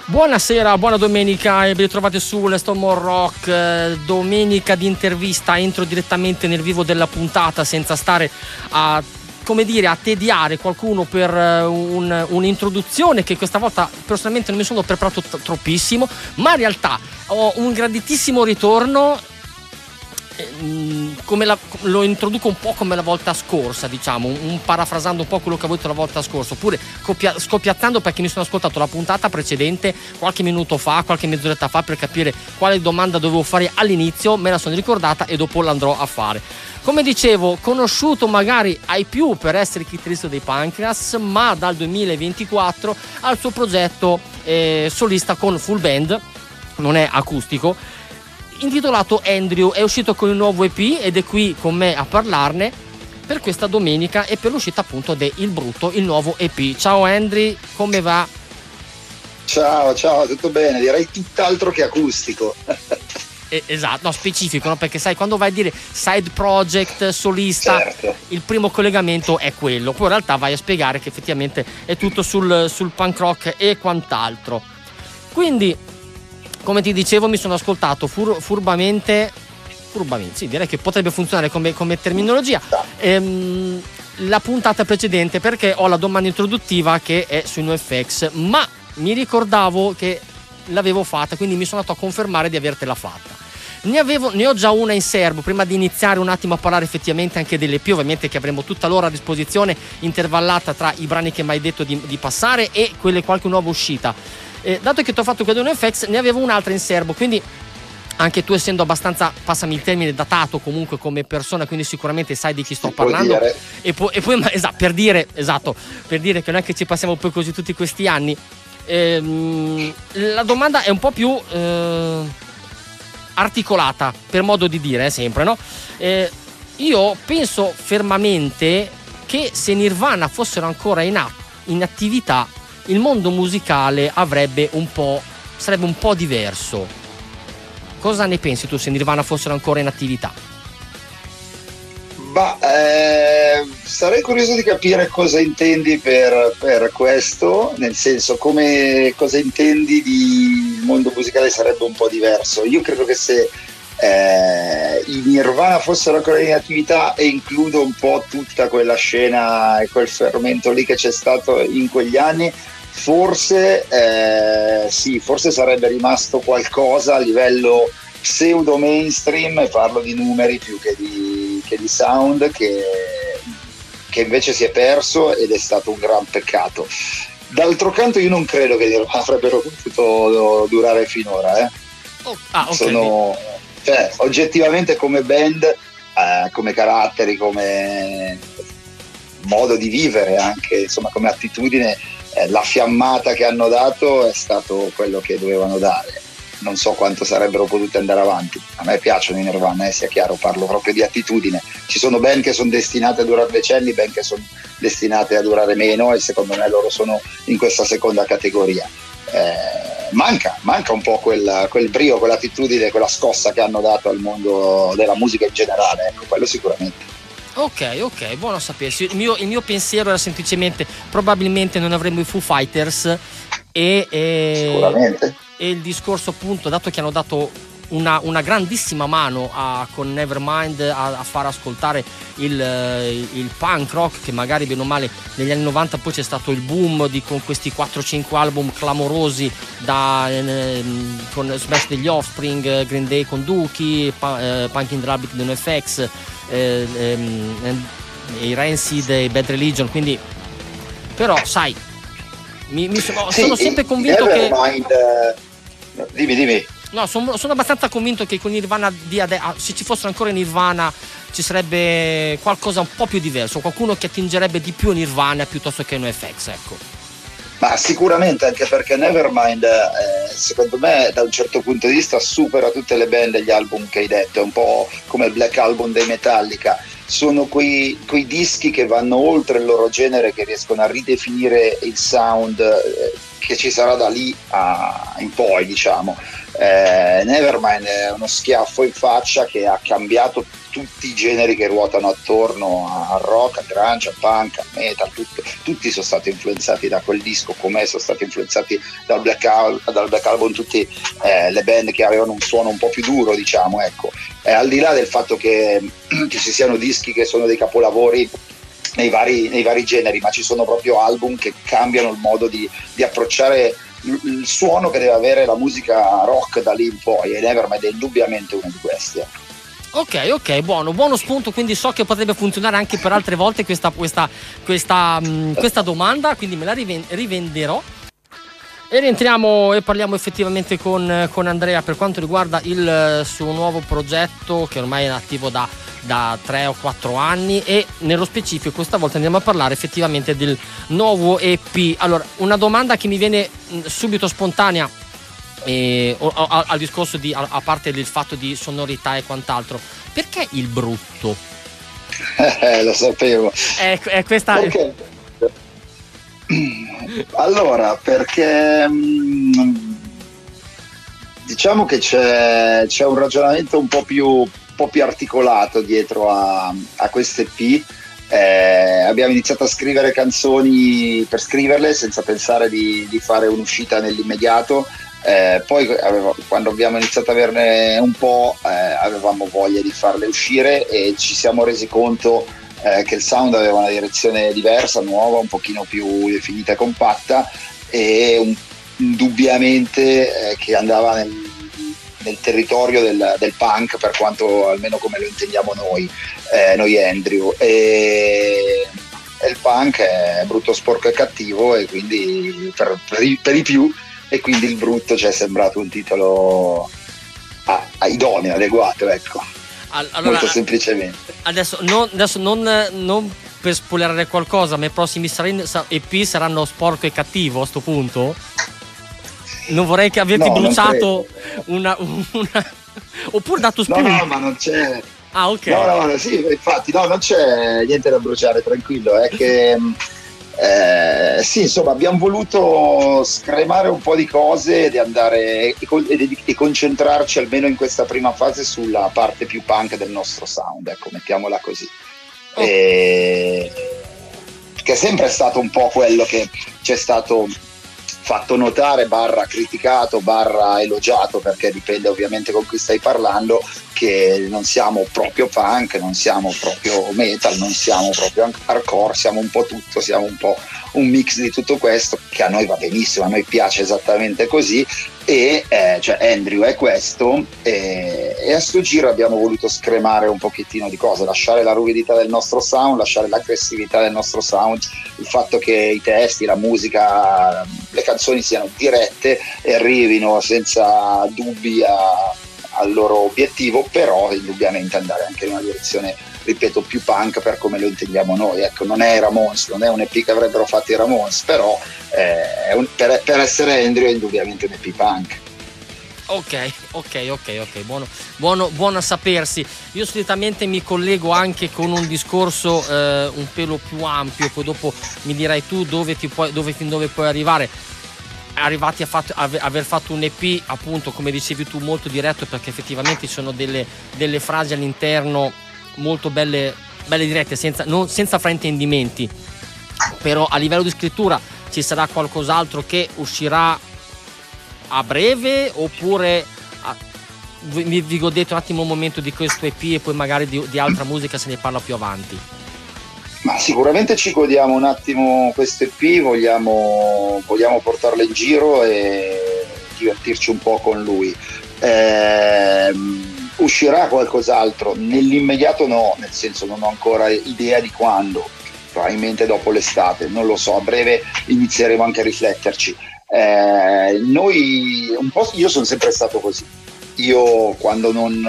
Buonasera, buona domenica e ben ritrovati su Let's Talk More Rock. Domenica di intervista, entro direttamente nel vivo della puntata senza stare a, come dire, a tediare qualcuno per un'introduzione che questa volta personalmente non mi sono preparato troppissimo, ma in realtà ho un grandissimo ritorno. Lo introduco un po' come la volta scorsa, diciamo, parafrasando un po' quello che ho detto la volta scorsa, oppure scoppiazzando, perché mi sono ascoltato la puntata precedente qualche minuto fa, qualche mezz'oretta fa, per capire quale domanda dovevo fare all'inizio. Me la sono ricordata e dopo l'andrò a fare. Come dicevo, conosciuto magari ai più per essere chitarrista dei Pancreas, ma dal 2024 ha il suo progetto solista con full band, non è acustico, intitolato Andrew. È uscito con il nuovo EP ed è qui con me a parlarne per questa domenica e per l'uscita appunto del Brutto, il nuovo EP. Ciao Andrew, come va? Ciao, tutto bene, direi tutt'altro che acustico. Esatto, no, specifico, no? Perché sai, quando vai a dire side project, solista, certo, il primo collegamento è quello, poi in realtà vai a spiegare che effettivamente è tutto sul punk rock e quant'altro. Quindi, come ti dicevo, mi sono ascoltato furbamente, sì, direi che potrebbe funzionare come terminologia, la puntata precedente, perché ho la domanda introduttiva che è sui NoFX, ma mi ricordavo che l'avevo fatta, quindi mi sono andato a confermare di avertela fatta. Ne ho già una in serbo, prima di iniziare un attimo a parlare effettivamente anche delle EP, ovviamente, che avremo tutta l'ora a disposizione, intervallata tra i brani che mi hai detto di passare e qualche nuova uscita. Dato che ti ho fatto quella di NoFX, ne avevo un'altra in serbo, quindi anche tu, essendo abbastanza, passami il termine, datato comunque come persona, quindi sicuramente sai di chi sto parlando. E poi esatto, per dire che non è che ci passiamo poi così tutti questi anni. La domanda è un po' più articolata, per modo di dire, sempre, no? Io penso fermamente che se Nirvana fossero ancora in attività, il mondo musicale sarebbe un po' diverso. Cosa ne pensi tu se Nirvana fossero ancora in attività? Sarei curioso di capire cosa intendi per questo, nel senso, cosa intendi di il mondo musicale sarebbe un po' diverso. Io credo che se i Nirvana fossero ancora in attività, e includo un po' tutta quella scena e quel fermento lì che c'è stato in quegli anni, forse sarebbe rimasto qualcosa a livello pseudo mainstream, e parlo di numeri più che di sound, che invece si è perso, ed è stato un gran peccato. D'altro canto io non credo che avrebbero potuto durare finora. Okay. Oggettivamente come band, come caratteri, come modo di vivere, anche insomma come attitudine, la fiammata che hanno dato è stato quello che dovevano dare. Non so quanto sarebbero potute andare avanti. A me piacciono i Nirvana, sia chiaro, parlo proprio di attitudine. Ci sono band che sono destinate a durare decenni, band che sono destinate a durare meno, e secondo me loro sono in questa seconda categoria. Manca un po' quel brio, quell'attitudine, quella scossa che hanno dato al mondo della musica in generale, ecco, quello sicuramente. Ok, buono a sapersi. Il mio pensiero era semplicemente: probabilmente non avremmo i Foo Fighters, sicuramente. E il discorso, appunto, dato che hanno dato una grandissima mano con Nevermind a far ascoltare il punk rock, che magari bene o male negli anni 90 poi c'è stato il boom con questi 4-5 album clamorosi con Smash degli Offspring, Green Day con Dookie, Punk in the Rabbit di NoFX, i Rancid e Bad Religion. Quindi, però sai, sono sempre convinto che dimmi. No, sono abbastanza convinto che con Nirvana, se ci fossero ancora Nirvana, ci sarebbe qualcosa un po' più diverso, qualcuno che attingerebbe di più Nirvana piuttosto che NoFX, ecco. Ma sicuramente, anche perché Nevermind, secondo me, da un certo punto di vista supera tutte le band degli album che hai detto. È un po' come il Black Album dei Metallica. Sono quei dischi che vanno oltre il loro genere, che riescono a ridefinire il sound, che ci sarà da lì in poi, diciamo. Nevermind è uno schiaffo in faccia che ha cambiato tutti i generi che ruotano attorno al rock, al grunge, al punk, al metal, tutti sono stati influenzati da quel disco, come sono stati influenzati dal Black Album, tutte le band che avevano un suono un po' più duro, diciamo, ecco. Al di là del fatto che ci siano dischi che sono dei capolavori nei vari generi, ma ci sono proprio album che cambiano il modo di approcciare il suono che deve avere la musica rock da lì in poi, e Nevermind è indubbiamente uno di questi. Ok, buono spunto, quindi so che potrebbe funzionare anche per altre volte questa domanda, quindi me la rivenderò. E rientriamo e parliamo effettivamente con Andrea per quanto riguarda il suo nuovo progetto, che ormai è attivo da 3 o 4 anni, e nello specifico questa volta andiamo a parlare effettivamente del nuovo EP. Allora, una domanda che mi viene subito spontanea, al discorso a parte del fatto di sonorità e quant'altro, perché il brutto? Lo sapevo. È questa. Perché? Allora, perché diciamo che c'è un ragionamento un po' più articolato dietro a queste EP. Abbiamo iniziato a scrivere canzoni per scriverle senza pensare di fare un'uscita nell'immediato. Poi quando abbiamo iniziato a averne un po', avevamo voglia di farle uscire e ci siamo resi conto che il sound aveva una direzione diversa, nuova, un pochino più definita e compatta, e indubbiamente che andava nel territorio del punk, per quanto almeno come lo intendiamo noi Andrew, e il punk è brutto, sporco e cattivo, e quindi per i più, e quindi il brutto ci è sembrato un titolo idoneo, adeguato, ecco. Allora, molto semplicemente. Adesso non per spoilerare qualcosa, ma i prossimi EP saranno sporco e cattivo a sto punto? Non vorrei che averti bruciato una oppure dato spunto. No, ma non c'è. Ah, ok. No, sì, infatti non c'è niente da bruciare, tranquillo, è che sì, insomma, abbiamo voluto scremare un po' di cose ed andare e concentrarci almeno in questa prima fase sulla parte più punk del nostro sound, ecco, mettiamola così. Che è sempre stato un po' quello che ci è stato fatto notare, criticato, elogiato, perché dipende ovviamente con chi stai parlando, che non siamo proprio punk, non siamo proprio metal, non siamo proprio hardcore, siamo un po' tutto, siamo un po' un mix di tutto questo, che a noi va benissimo, a noi piace esattamente così, e cioè Andrew è questo, e a sto giro abbiamo voluto scremare un pochettino di cose, lasciare la ruvidità del nostro sound, lasciare l'aggressività del nostro sound, il fatto che i testi, la musica, le canzoni siano dirette e arrivino senza dubbi al loro obiettivo, però indubbiamente andare anche in una direzione, ripeto, più punk per come lo intendiamo noi, ecco. Non è Ramones, non è un EP che avrebbero fatto i Ramones, però per essere Andrew è indubbiamente un EP punk. Ok, buono a sapersi. Io solitamente mi collego anche con un discorso un pelo più ampio, poi dopo mi dirai tu fin dove puoi arrivare. Arrivati a aver fatto un EP, appunto, come dicevi tu, molto diretto, perché effettivamente ci sono delle frasi all'interno molto belle dirette, senza fraintendimenti. Però a livello di scrittura ci sarà qualcos'altro che uscirà a breve, oppure vi godete un attimo un momento di questo EP e poi magari di altra musica se ne parla più avanti? Ma sicuramente ci godiamo un attimo questo EP, vogliamo portarlo in giro e divertirci un po' con lui. Uscirà qualcos'altro? Nell'immediato no, nel senso non ho ancora idea di quando, probabilmente dopo l'estate, non lo so, a breve inizieremo anche a rifletterci. Noi un po', io sono sempre stato così, io quando non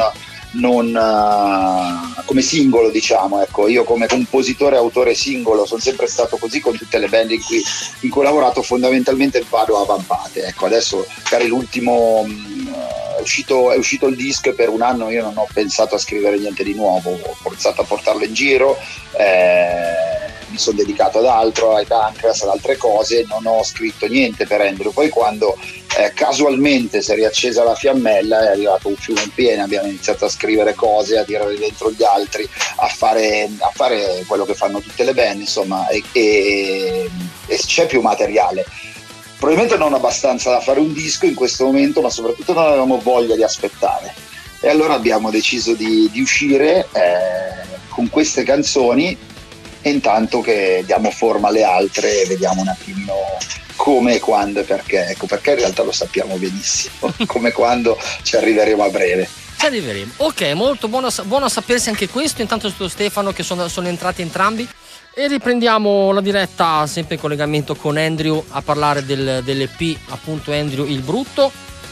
come singolo, diciamo, ecco, io come compositore autore singolo sono sempre stato così con tutte le band in cui ho lavorato, fondamentalmente vado a vampate, ecco. Adesso magari l'ultimo è uscito il disco, e per un anno io non ho pensato a scrivere niente di nuovo, ho forzato a portarlo in giro, mi sono dedicato ad altro, ai Pancras, ad altre cose, non ho scritto niente per Andrew. Poi quando casualmente si è riaccesa la fiammella, è arrivato un fiume in piena, abbiamo iniziato a scrivere cose, a tirare dentro gli altri, a fare quello che fanno tutte le band, insomma, e c'è più materiale. Probabilmente non abbastanza da fare un disco in questo momento, ma soprattutto non avevamo voglia di aspettare. E allora abbiamo deciso di uscire con queste canzoni, e intanto che diamo forma alle altre e vediamo un attimino come, quando e perché. Ecco, perché in realtà lo sappiamo benissimo, come, quando ci arriveremo a breve. Ci arriveremo. Ok, molto buono a sapersi anche questo. Intanto Stefano, che sono entrati entrambi. E riprendiamo la diretta sempre in collegamento con Andrew a parlare dell'EP, appunto, Andrew il Brutto.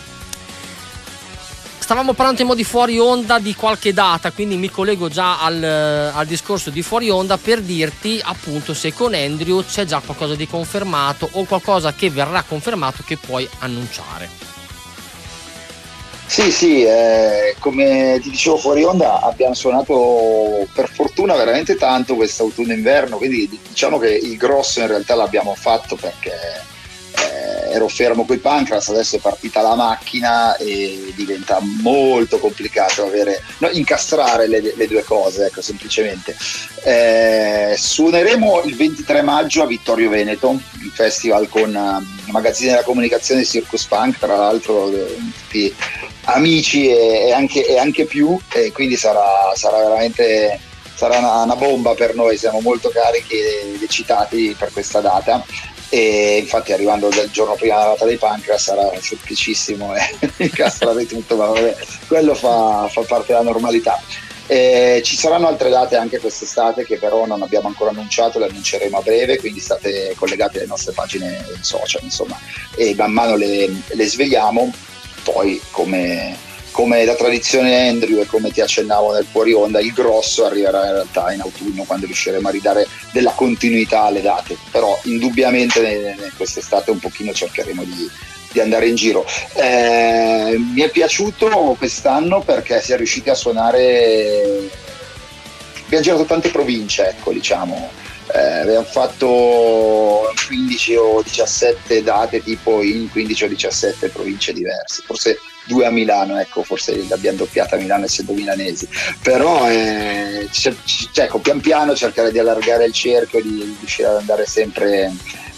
Stavamo parlando in modo di fuori onda di qualche data, quindi mi collego già al discorso di fuori onda per dirti appunto se con Andrew c'è già qualcosa di confermato o qualcosa che verrà confermato che puoi annunciare. Sì, come ti dicevo fuori onda, abbiamo suonato per fortuna veramente tanto quest'autunno-inverno, quindi diciamo che il grosso in realtà l'abbiamo fatto perché ero fermo coi Pancras, adesso è partita la macchina e diventa molto complicato incastrare le due cose, ecco, semplicemente. Suoneremo il 23 maggio a Vittorio Veneto, il festival con Magazzini della Comunicazione, Circus Punk, tra l'altro tutti amici e anche più, e quindi sarà veramente una bomba per noi, siamo molto carichi ed eccitati per questa data. E infatti arrivando il giorno prima della data dei Pancras sarà semplicissimo incastrare tutto, ma vabbè, quello fa parte della normalità. Ci saranno altre date anche quest'estate che però non abbiamo ancora annunciato, le annunceremo a breve, quindi state collegati alle nostre pagine social, insomma, e man mano le svegliamo. Poi come da tradizione Andrew e come ti accennavo nel fuori onda, il grosso arriverà in realtà in autunno, quando riusciremo a ridare della continuità alle date, però indubbiamente quest'estate un pochino cercheremo di andare in giro. Mi è piaciuto quest'anno perché si è riusciti a suonare, abbiamo girato tante province, ecco, diciamo. Abbiamo fatto 15 o 17 date tipo in 15 o 17 province diverse, forse 2 a Milano, ecco, forse l'abbiamo doppiata a Milano essendo milanesi, però ecco, pian piano cercare di allargare il cerchio, di riuscire ad andare sempre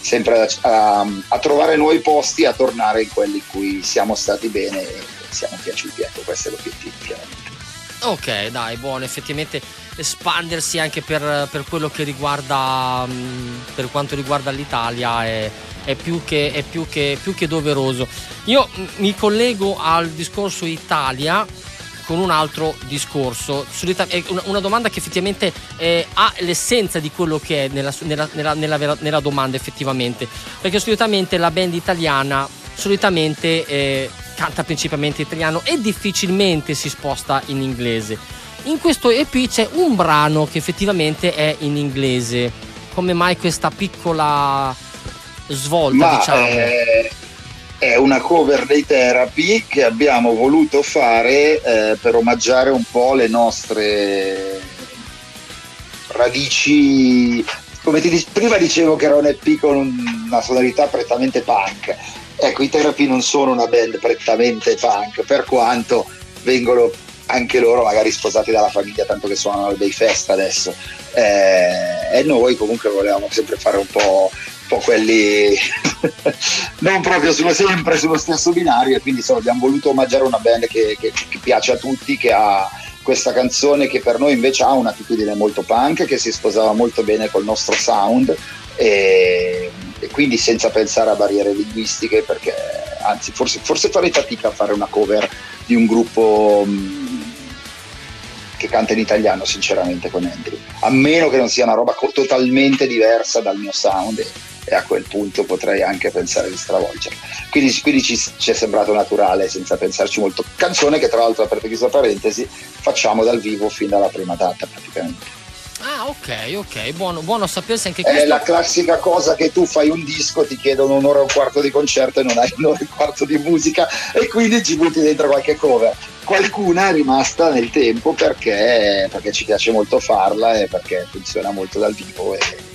a trovare nuovi posti, a tornare in quelli in cui siamo stati bene e siamo piaciuti, ecco, questo è l'obiettivo chiaramente. Ok, dai, buono, effettivamente espandersi anche per quello che riguarda, per quanto riguarda l'Italia è più che doveroso. Io mi collego al discorso Italia con un altro discorso, è una domanda che effettivamente ha l'essenza di quello che è nella domanda, effettivamente, perché solitamente la band italiana canta principalmente italiano e difficilmente si sposta in inglese. In questo EP c'è un brano che effettivamente è in inglese. Come mai questa piccola svolta, diciamo? È una cover dei Therapy che abbiamo voluto fare per omaggiare un po' le nostre radici. Come prima dicevo che era un EP con una sonorità prettamente punk. Ecco, i Therapy non sono una band prettamente punk, per quanto vengono anche loro magari sposati dalla famiglia, tanto che suonano dei fest adesso, e noi comunque volevamo sempre fare un po' quelli non proprio sempre sullo stesso binario, e quindi abbiamo voluto omaggiare una band che piace a tutti, che ha questa canzone che per noi invece ha un'attitudine molto punk, che si sposava molto bene col nostro sound, e quindi senza pensare a barriere linguistiche, perché anzi forse farei fatica a fare una cover di un gruppo che canta in italiano, sinceramente, con Andrew, a meno che non sia una roba totalmente diversa dal mio sound, e a quel punto potrei anche pensare di stravolgerla. Quindi ci è sembrato naturale, senza pensarci molto. Canzone che tra l'altro, aperto questa parentesi, facciamo dal vivo fin dalla prima data praticamente. Ah, ok, buono sapersi anche questo. È la classica cosa che tu fai un disco, ti chiedono un'ora e un quarto di concerto e non hai un'ora e un quarto di musica, e quindi ci butti dentro qualche cover. Qualcuna è rimasta nel tempo perché ci piace molto farla e perché funziona molto dal vivo,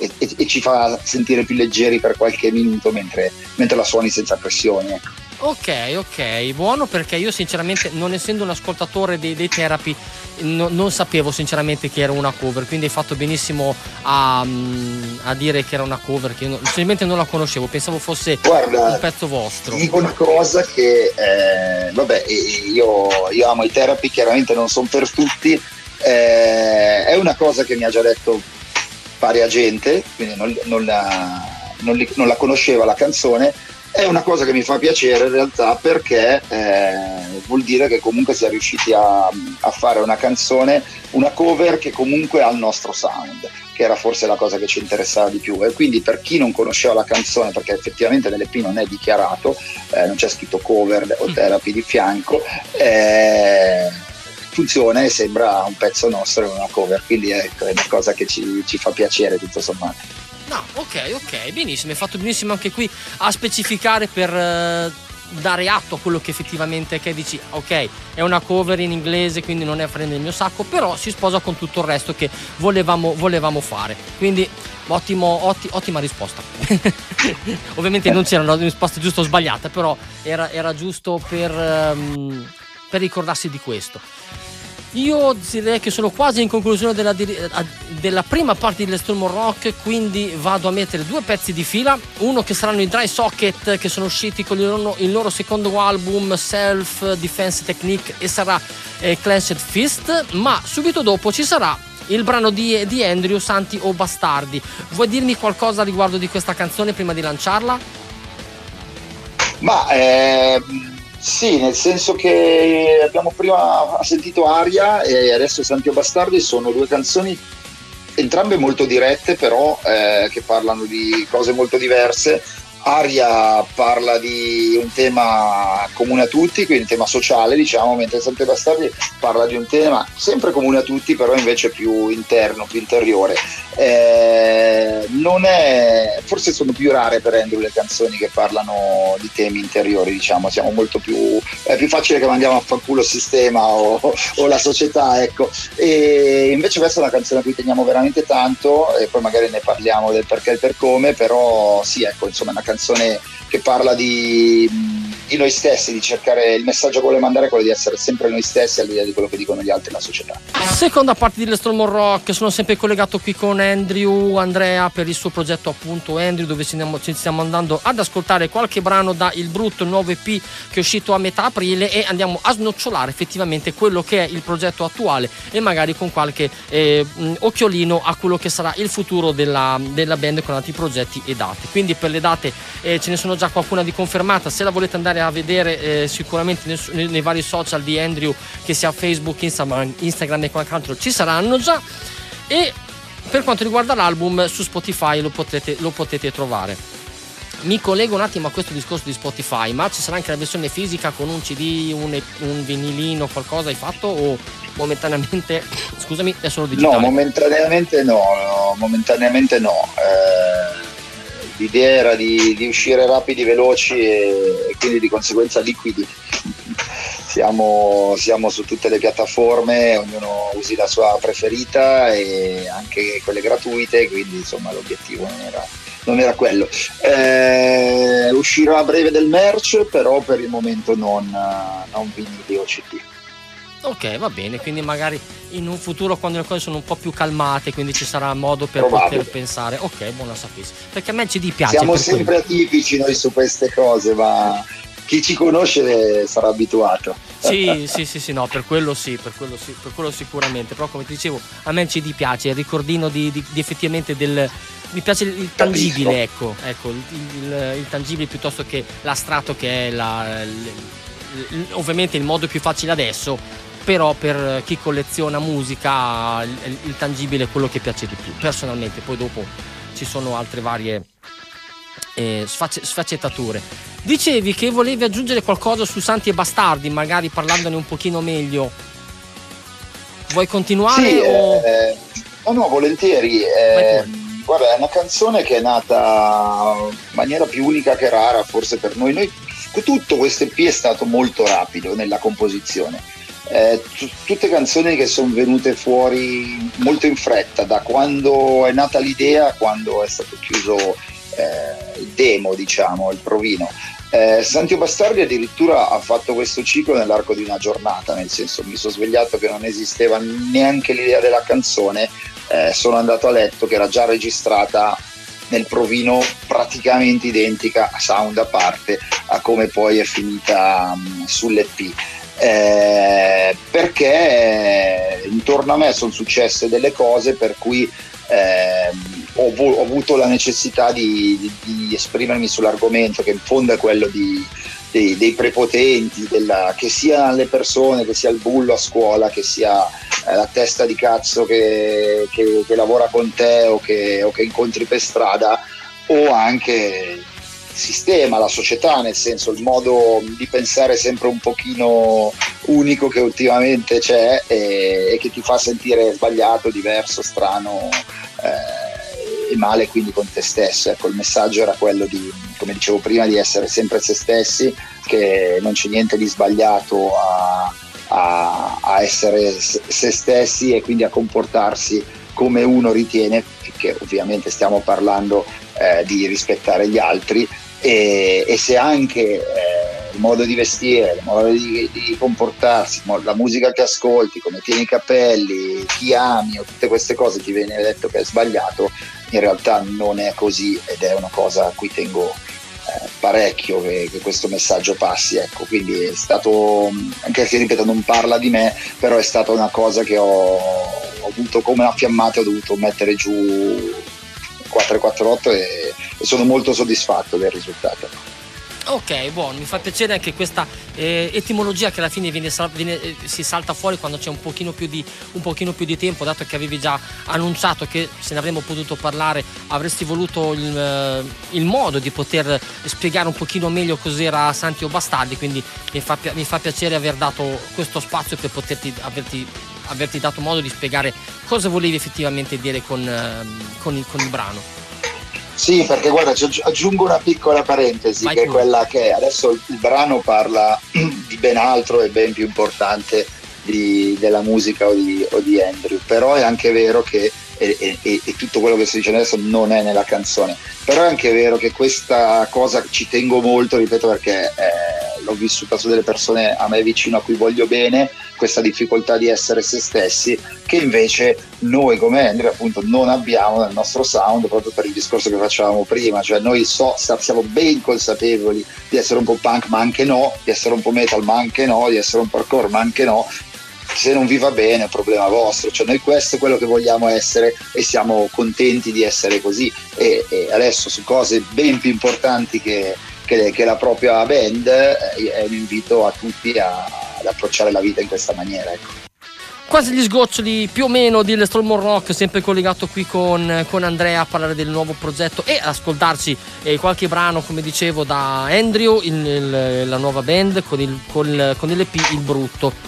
e ci fa sentire più leggeri per qualche minuto mentre la suoni senza pressioni, ecco. Ok, buono, perché io sinceramente, non essendo un ascoltatore dei Therapy, non sapevo sinceramente che era una cover, quindi hai fatto benissimo a dire che era una cover, che io sinceramente non la conoscevo, pensavo fosse un pezzo vostro. Ti dico una cosa che vabbè, io amo i Therapy, chiaramente non sono per tutti, è una cosa che mi ha già detto varia gente, quindi non la conosceva la canzone. È una cosa che mi fa piacere in realtà, perché vuol dire che comunque si è riusciti a fare una canzone, una cover che comunque ha il nostro sound, che era forse la cosa che ci interessava di più. E quindi per chi non conosceva la canzone, perché effettivamente nell'EP non è dichiarato, non c'è scritto cover o Therapy di fianco, funziona e sembra un pezzo nostro e una cover, quindi ecco, è una cosa che ci fa piacere tutto sommato. No, ok, benissimo, hai fatto benissimo anche qui a specificare per dare atto a quello che effettivamente è, che dici ok, è una cover in inglese, quindi non è a prendere il mio sacco, però si sposa con tutto il resto che volevamo fare, quindi ottima risposta. Ovviamente non c'era una risposta giusta o sbagliata, però era giusto per ricordarsi di questo. Io direi che sono quasi in conclusione della prima parte di Let's Talk More Rock, quindi vado a mettere 2 pezzi di fila, uno che saranno i Dry Socket, che sono usciti con il loro secondo album Self Defense Technique, e sarà Clenched Fist, ma subito dopo ci sarà il brano di Andrew, Santi o Bastardi. Vuoi dirmi qualcosa riguardo di questa canzone prima di lanciarla? Ma sì, nel senso che abbiamo prima sentito Aria e adesso Santi o Bastardi, sono 2 canzoni entrambe molto dirette, però che parlano di cose molto diverse. Aria parla di un tema comune a tutti, quindi un tema sociale, diciamo, mentre Santi o Bastardi parla di un tema sempre comune a tutti, però invece più interno, più interiore. Non è, forse sono più rare per Andrew le canzoni che parlano di temi interiori, diciamo, siamo molto più, è più facile che mandiamo a fanculo il sistema o la società, ecco. E invece questa è una canzone a cui teniamo veramente tanto, e poi magari ne parliamo del perché e il per come, però sì, ecco, insomma, è una canzone che parla di noi stessi, di cercare, il messaggio che vuole mandare è quello di essere sempre noi stessi al di là di quello che dicono gli altri e la società. Seconda parte di Let's Talk More Rock, sono sempre collegato qui con Andrea per il suo progetto appunto Andrew, dove ci stiamo andando ad ascoltare qualche brano da Il Brutto, il nuovo EP che è uscito a metà aprile, e andiamo a snocciolare effettivamente quello che è il progetto attuale e magari con qualche occhiolino a quello che sarà il futuro della band con altri progetti e date. Quindi per le date ce ne sono già qualcuna di confermata, se la volete andare a vedere sicuramente nei vari social di Andrew, che sia Facebook, Instagram e qualche altro, ci saranno già. E per quanto riguarda l'album, su Spotify lo potete trovare. Mi collego un attimo a questo discorso di Spotify, ma ci sarà anche la versione fisica con un CD, un vinilino, qualcosa hai fatto, o momentaneamente, scusami, è solo digitale? No, momentaneamente no. L'idea era di uscire rapidi, veloci e quindi di conseguenza liquidi. Siamo su tutte le piattaforme, ognuno usi la sua preferita e anche quelle gratuite, quindi insomma l'obiettivo non era quello. Uscirà a breve del merch, però per il momento non vinili o CD. Ok, va bene, quindi magari in un futuro, quando le cose sono un po' più calmate, quindi ci sarà modo per poter pensare. Ok, buona sapessi, perché a me il CD piace. Siamo sempre atipici noi su queste cose, ma chi ci conosce sarà abituato. Sì, no, per quello sicuramente, però come ti dicevo, a me il CD piace, il ricordino di effettivamente mi piace il tangibile, ecco il tangibile piuttosto che l'astrato, che è ovviamente il modo più facile adesso, però per chi colleziona musica il tangibile è quello che piace di più personalmente. Poi dopo ci sono altre varie sfaccettature. Dicevi che volevi aggiungere qualcosa su Santi e Bastardi, magari parlandone un pochino meglio. Vuoi continuare? Sì, no, volentieri. Guarda, è una canzone che è nata in maniera più unica che rara, forse per noi. Tutto questo EP è stato molto rapido nella composizione. tutte canzoni che sono venute fuori molto in fretta, da quando è nata l'idea a quando è stato chiuso il demo, diciamo, il provino. Santio Bastardi addirittura ha fatto questo ciclo nell'arco di una giornata, nel senso, mi sono svegliato che non esisteva neanche l'idea della canzone, sono andato a letto che era già registrata nel provino, praticamente identica, sound a parte, a come poi è finita sull'EP. Perché intorno a me sono successe delle cose per cui ho avuto la necessità di esprimermi sull'argomento, che in fondo è quello dei prepotenti, che sia le persone, che sia il bullo a scuola, che sia la testa di cazzo che lavora con te o che incontri per strada, o anche il sistema, la società, nel senso il modo di pensare sempre un pochino unico che ultimamente c'è e che ti fa sentire sbagliato, diverso, strano e male quindi con te stesso. Ecco, il messaggio era quello di, come dicevo prima, di essere sempre se stessi, che non c'è niente di sbagliato a essere se stessi e quindi a comportarsi come uno ritiene, che ovviamente stiamo parlando di rispettare gli altri, e se anche il modo di vestire, il modo di comportarsi, la musica che ascolti, come tieni i capelli, chi ami o tutte queste cose ti viene detto che è sbagliato, in realtà non è così, ed è una cosa a cui tengo parecchio che questo messaggio passi, ecco. Quindi è stato, anche se ripeto non parla di me, però è stata una cosa che ho avuto come una fiammata, ho dovuto mettere giù 448 e sono molto soddisfatto del risultato. Ok, buono, mi fa piacere anche questa etimologia che alla fine si salta fuori quando c'è un pochino più di tempo, dato che avevi già annunciato che se ne avremmo potuto parlare avresti voluto il modo di poter spiegare un pochino meglio cos'era Santio Bastardi, quindi mi fa piacere aver dato questo spazio per averti dato modo di spiegare cosa volevi effettivamente dire con il brano. Sì, perché guarda, ci aggiungo una piccola parentesi. Vai, che è quella che adesso il brano parla di ben altro e ben più importante della musica o di Andrew, però è anche vero che e tutto quello che sto dicendo adesso non è nella canzone, però è anche vero che questa cosa ci tengo molto, ripeto, perché l'ho vissuta su delle persone a me vicino, a cui voglio bene, questa difficoltà di essere se stessi, che invece noi come Andrew appunto non abbiamo nel nostro sound, proprio per il discorso che facevamo prima, cioè noi siamo ben consapevoli di essere un po' punk ma anche no, di essere un po' metal ma anche no, di essere un po' hardcore ma anche no. Se non vi va bene è un problema vostro, cioè noi questo è quello che vogliamo essere e siamo contenti di essere così, e adesso su cose ben più importanti che la propria band è un invito a tutti ad approcciare la vita in questa maniera, ecco. Quasi gli sgoccioli più o meno di Storm Rock, sempre collegato qui con Andrea a parlare del nuovo progetto e ascoltarci qualche brano, come dicevo, da Andrew, la nuova band con l'EP Il Brutto.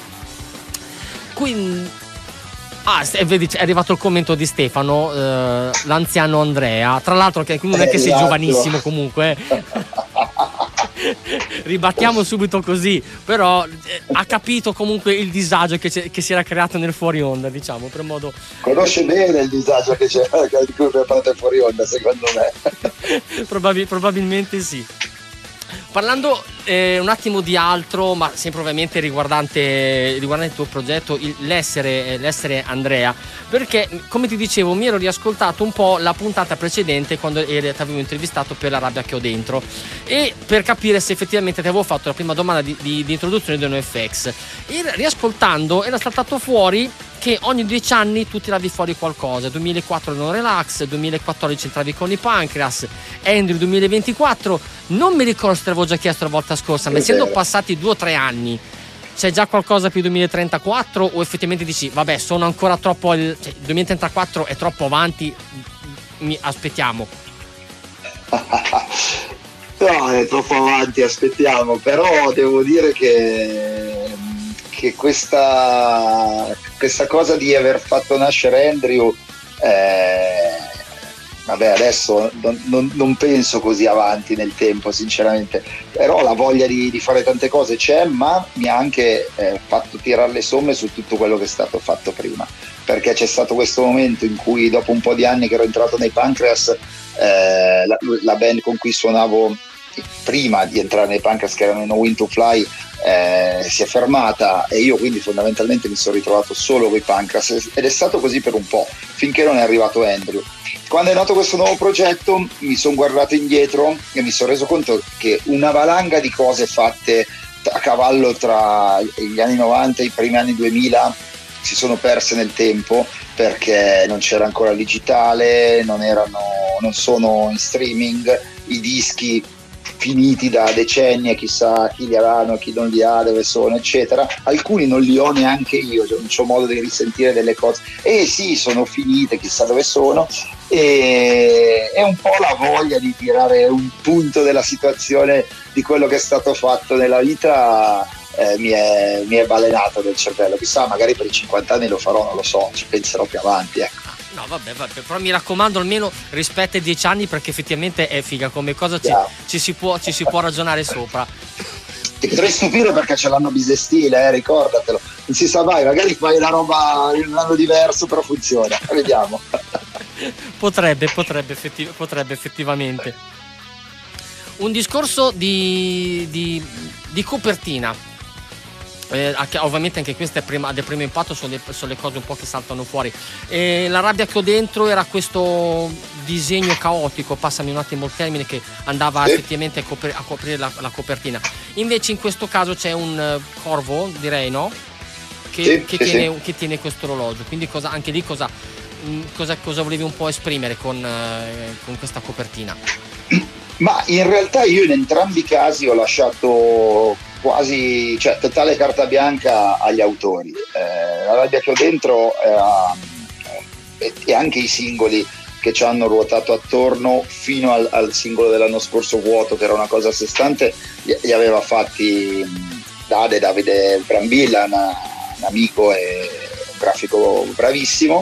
Quindi, vedi, è arrivato il commento di Stefano, l'anziano Andrea, tra l'altro che non è che sei giovanissimo comunque. Ribattiamo subito così, però ha capito comunque il disagio che si era creato nel fuori onda, diciamo, per modo. Conosce bene il disagio che c'era, di cui abbiamo parlato nel fuori onda, secondo me. Probabilmente sì. Parlando un attimo di altro, ma sempre ovviamente riguardante il tuo progetto, l'essere Andrea, perché come ti dicevo mi ero riascoltato un po' la puntata precedente quando ti avevo intervistato per La rabbia che ho dentro, e per capire se effettivamente ti avevo fatto la prima domanda di introduzione di NoFX, e riascoltando era saltato fuori che ogni 10 anni tu tiravi fuori qualcosa. 2004 Non Relax, 2014 entravi con i Pancreas, Andrew 2024, non mi ricordo se te l'avevo già chiesto la volta scorsa, ma essendo passati 2 o 3 anni c'è già qualcosa più 2034, o effettivamente dici vabbè sono ancora troppo 2034 è troppo avanti, aspettiamo? No, è troppo avanti, aspettiamo, però devo dire che questa cosa di aver fatto nascere Andrew vabbè, adesso non penso così avanti nel tempo, sinceramente, però la voglia di fare tante cose c'è, ma mi ha anche fatto tirare le somme su tutto quello che è stato fatto prima, perché c'è stato questo momento in cui dopo un po' di anni che ero entrato nei Pancreas, la band con cui suonavo prima di entrare nei Pancreas, che erano i No Wind to Fly, si è fermata, e io quindi fondamentalmente mi sono ritrovato solo con i Pancreas, ed è stato così per un po', finché non è arrivato Andrew. Quando è nato questo nuovo progetto mi sono guardato indietro e mi sono reso conto che una valanga di cose fatte a cavallo tra gli anni 90 e i primi anni 2000 si sono perse nel tempo, perché non c'era ancora il digitale, non sono in streaming, i dischi finiti da decenni e chissà chi li avranno, chi non li ha, dove sono, eccetera. Alcuni non li ho neanche io, cioè non ho modo di risentire delle cose, e sì, sono finite, chissà dove sono, e è un po' la voglia di tirare un punto della situazione di quello che è stato fatto nella vita. Mi è balenato nel cervello, chissà, magari per i 50 anni lo farò, non lo so, ci penserò più avanti, ecco. No, vabbè, però mi raccomando, almeno rispetta i 10 anni, perché effettivamente è figa come cosa, ci si può ragionare sopra. Ti potrei stupire perché ce l'hanno bisestile, ricordatelo, non si sa mai, magari fai una roba in un anno diverso, però funziona, vediamo. potrebbe effettivamente. Un discorso di copertina. Ovviamente anche questo del primo impatto sono le cose un po' che saltano fuori. La rabbia che ho dentro era questo disegno caotico, passami un attimo il termine, che andava effettivamente a coprire la copertina. Invece in questo caso c'è un corvo, direi, no? Che tiene questo orologio. Quindi anche lì cosa volevi un po' esprimere con questa copertina? Ma in realtà io in entrambi i casi ho lasciato quasi, cioè, totale carta bianca agli autori. La rabbia che ho dentro e anche i singoli che ci hanno ruotato attorno fino al singolo dell'anno scorso, Vuoto, che era una cosa a sé stante, li aveva fatti Davide Brambilla, un amico e un grafico bravissimo.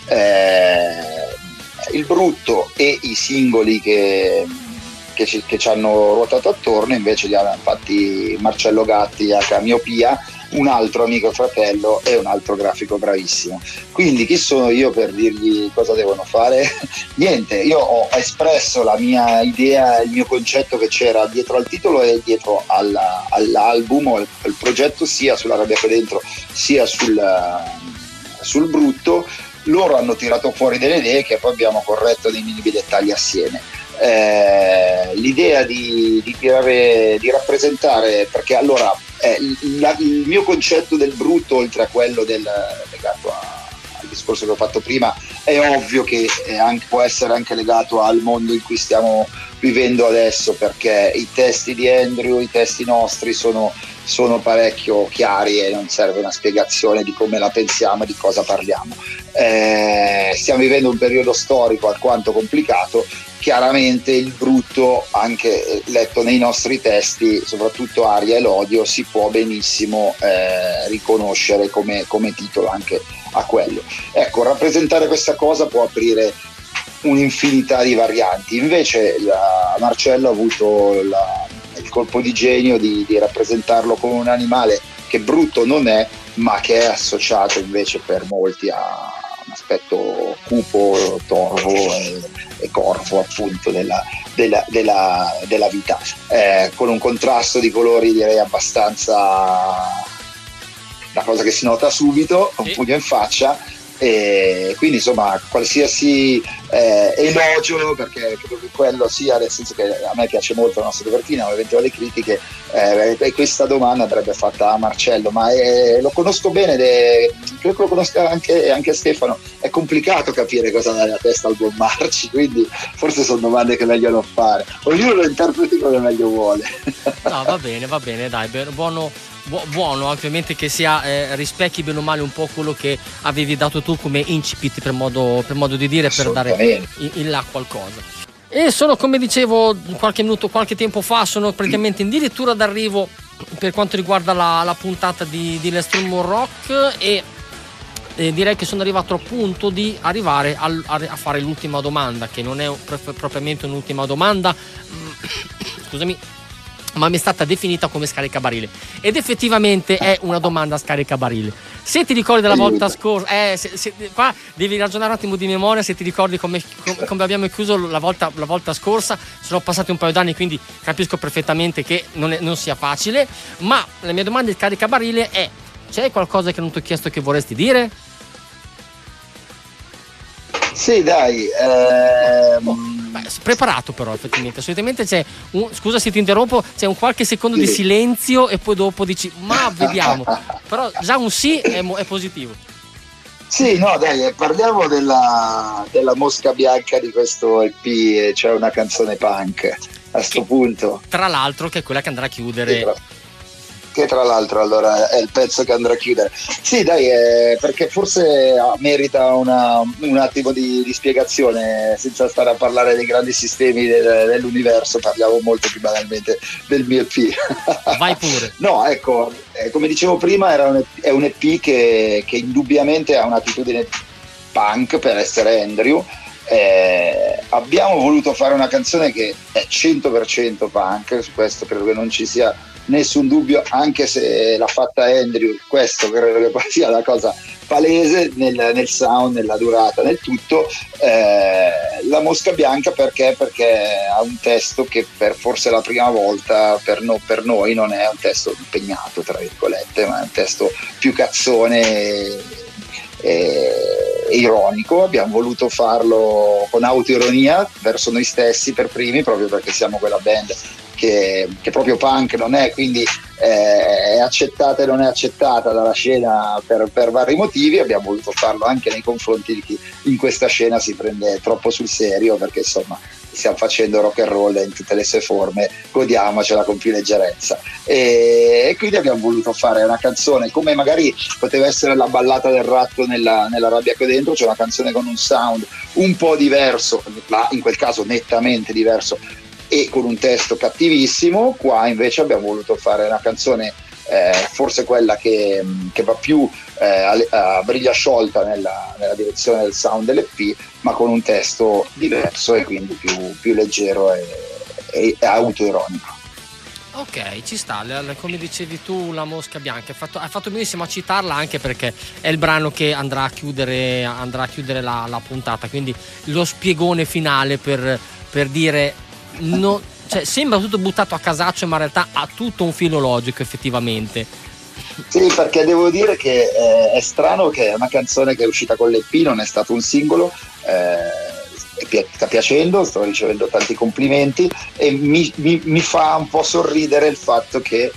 Il Brutto e i singoli che ci hanno ruotato attorno invece li hanno fatti Marcello Gatti a Miopia, un altro amico e fratello e un altro grafico bravissimo. Quindi chi sono io per dirgli cosa devono fare? Niente, io ho espresso la mia idea, il mio concetto che c'era dietro al titolo e dietro all'album o al progetto, sia sulla rabbia che dentro sia sul Brutto. Loro hanno tirato fuori delle idee che poi abbiamo corretto nei minimi dettagli assieme. L'idea di rappresentare, perché allora il mio concetto del Brutto, oltre a quello legato al discorso che ho fatto prima, è ovvio che può essere anche legato al mondo in cui stiamo vivendo adesso, perché i testi di Andrew, i testi nostri sono parecchio chiari e non serve una spiegazione di come la pensiamo, di cosa parliamo. Stiamo vivendo un periodo storico alquanto complicato. Chiaramente il Brutto, anche letto nei nostri testi, soprattutto Aria e l'odio, si può benissimo riconoscere come titolo anche a quello. Ecco, rappresentare questa cosa può aprire un'infinità di varianti. Invece Marcello ha avuto il colpo di genio di rappresentarlo come un animale che brutto non è, ma che è associato invece per molti a un aspetto cupo, torvo e corvo, appunto, della vita, con un contrasto di colori direi abbastanza, una cosa che si nota subito, un pugno in faccia. E quindi insomma qualsiasi elogio, perché credo che quello sia, nel senso che a me piace molto la nostra copertina, ma eventuali critiche, e questa domanda andrebbe fatta a Marcello, ma lo conosco bene, credo che lo conosca anche Stefano. È complicato capire cosa dà la testa al buon Marci, quindi forse sono domande che meglio non fare, ognuno lo interpreti come meglio vuole. No, va bene, dai, buono, ovviamente, che sia rispecchi bene o male un po' quello che avevi dato tu come incipit, per modo di dire, per dare in là qualcosa. E sono, come dicevo qualche tempo fa, sono praticamente addirittura d'arrivo per quanto riguarda la puntata di Let's Rock, e direi che sono arrivato al punto di arrivare a fare l'ultima domanda, che non è propriamente un'ultima domanda, scusami, ma mi è stata definita come scaricabarile, ed effettivamente è una domanda scaricabarile. Se ti ricordi della volta scorsa, qua devi ragionare un attimo di memoria, se ti ricordi come abbiamo chiuso la volta scorsa. Sono passati un paio d'anni, quindi capisco perfettamente che non sia facile, ma la mia domanda di scaricabarile è: c'è qualcosa che non ti ho chiesto che vorresti dire? Sì, dai. Preparato però, effettivamente. Solitamente c'è scusa se ti interrompo, c'è un qualche secondo di silenzio e poi dopo dici ma vediamo. Però già un sì è positivo. Sì, no, dai, parliamo della mosca bianca di questo EP, cioè una canzone punk a sto punto. Tra l'altro, che è quella che andrà a chiudere. Che tra l'altro allora è il pezzo che andrà a chiudere. Sì, dai, perché forse merita un attimo di spiegazione, senza stare a parlare dei grandi sistemi dell'universo. Parliamo molto più banalmente del mio EP. Vai pure. No, ecco, come dicevo prima, è un EP che indubbiamente ha un'attitudine punk per essere Andrew. Abbiamo voluto fare una canzone che è 100% punk, su questo credo che non ci sia nessun dubbio, anche se l'ha fatta Andrew. Questo credo che poi sia la cosa palese nel sound, nella durata, nel tutto. La mosca bianca perché ha un testo che per forse la prima volta per noi non è un testo impegnato tra virgolette, ma è un testo più cazzone e ironico. Abbiamo voluto farlo con autoironia verso noi stessi per primi, proprio perché siamo quella band che proprio punk non è, quindi è accettata e non è accettata dalla scena per vari motivi. Abbiamo voluto farlo anche nei confronti di chi in questa scena si prende troppo sul serio, perché insomma stiamo facendo rock and roll in tutte le sue forme, godiamocela con più leggerezza, e quindi abbiamo voluto fare una canzone come magari poteva essere la ballata del ratto nella rabbia che ho dentro, cioè una canzone con un sound un po' diverso, ma in quel caso nettamente diverso, e con un testo cattivissimo. Qua invece abbiamo voluto fare una canzone forse quella che va più a briglia sciolta nella direzione del sound dell'EP, ma con un testo diverso e quindi più leggero e autoironico. Ok, ci sta, come dicevi tu, la mosca bianca, hai fatto benissimo a citarla, anche perché è il brano che andrà a chiudere la puntata, quindi lo spiegone finale per dire no, cioè, sembra tutto buttato a casaccio, ma in realtà ha tutto un filo logico effettivamente. Sì, perché devo dire che è strano che è una canzone che è uscita con l'EP, non è stato un singolo, sta piacendo, sto ricevendo tanti complimenti e mi fa un po' sorridere il fatto che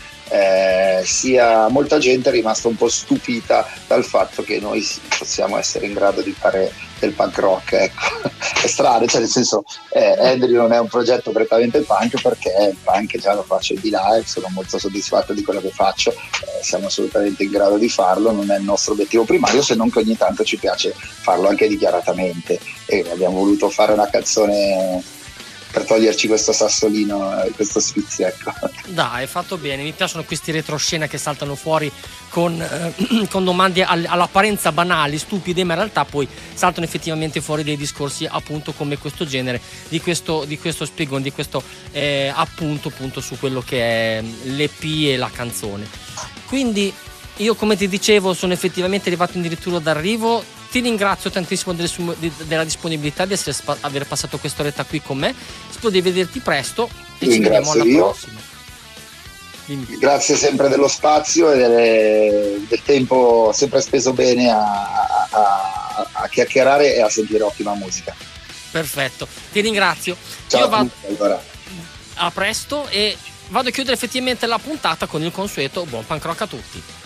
sia molta gente è rimasta un po' stupita dal fatto che noi possiamo essere in grado di fare del punk rock, ecco. È strano, cioè nel senso Andrew non è un progetto prettamente punk, perché il punk già lo faccio di là e sono molto soddisfatto di quello che faccio, siamo assolutamente in grado di farlo, non è il nostro obiettivo primario, se non che ogni tanto ci piace farlo anche dichiaratamente, e abbiamo voluto fare una canzone per toglierci questo sassolino, questo sfizio, ecco. Dai, hai fatto bene, mi piacciono questi retroscena che saltano fuori con domande all'apparenza banali, stupide, ma in realtà poi saltano effettivamente fuori dei discorsi appunto come questo genere, di questo spiegone, di questo appunto su quello che è l'EP e la canzone. Quindi io, come ti dicevo, sono effettivamente arrivato addirittura d'arrivo. Ti ringrazio tantissimo della disponibilità di aver passato quest'oretta qui con me. Spero di vederti presto e ci vediamo alla prossima. Grazie sempre dello spazio e del tempo sempre speso bene a chiacchierare e a sentire ottima musica. Perfetto, ti ringrazio. Ciao. Io vado a presto e vado a chiudere effettivamente la puntata con il consueto buon punk rock a tutti.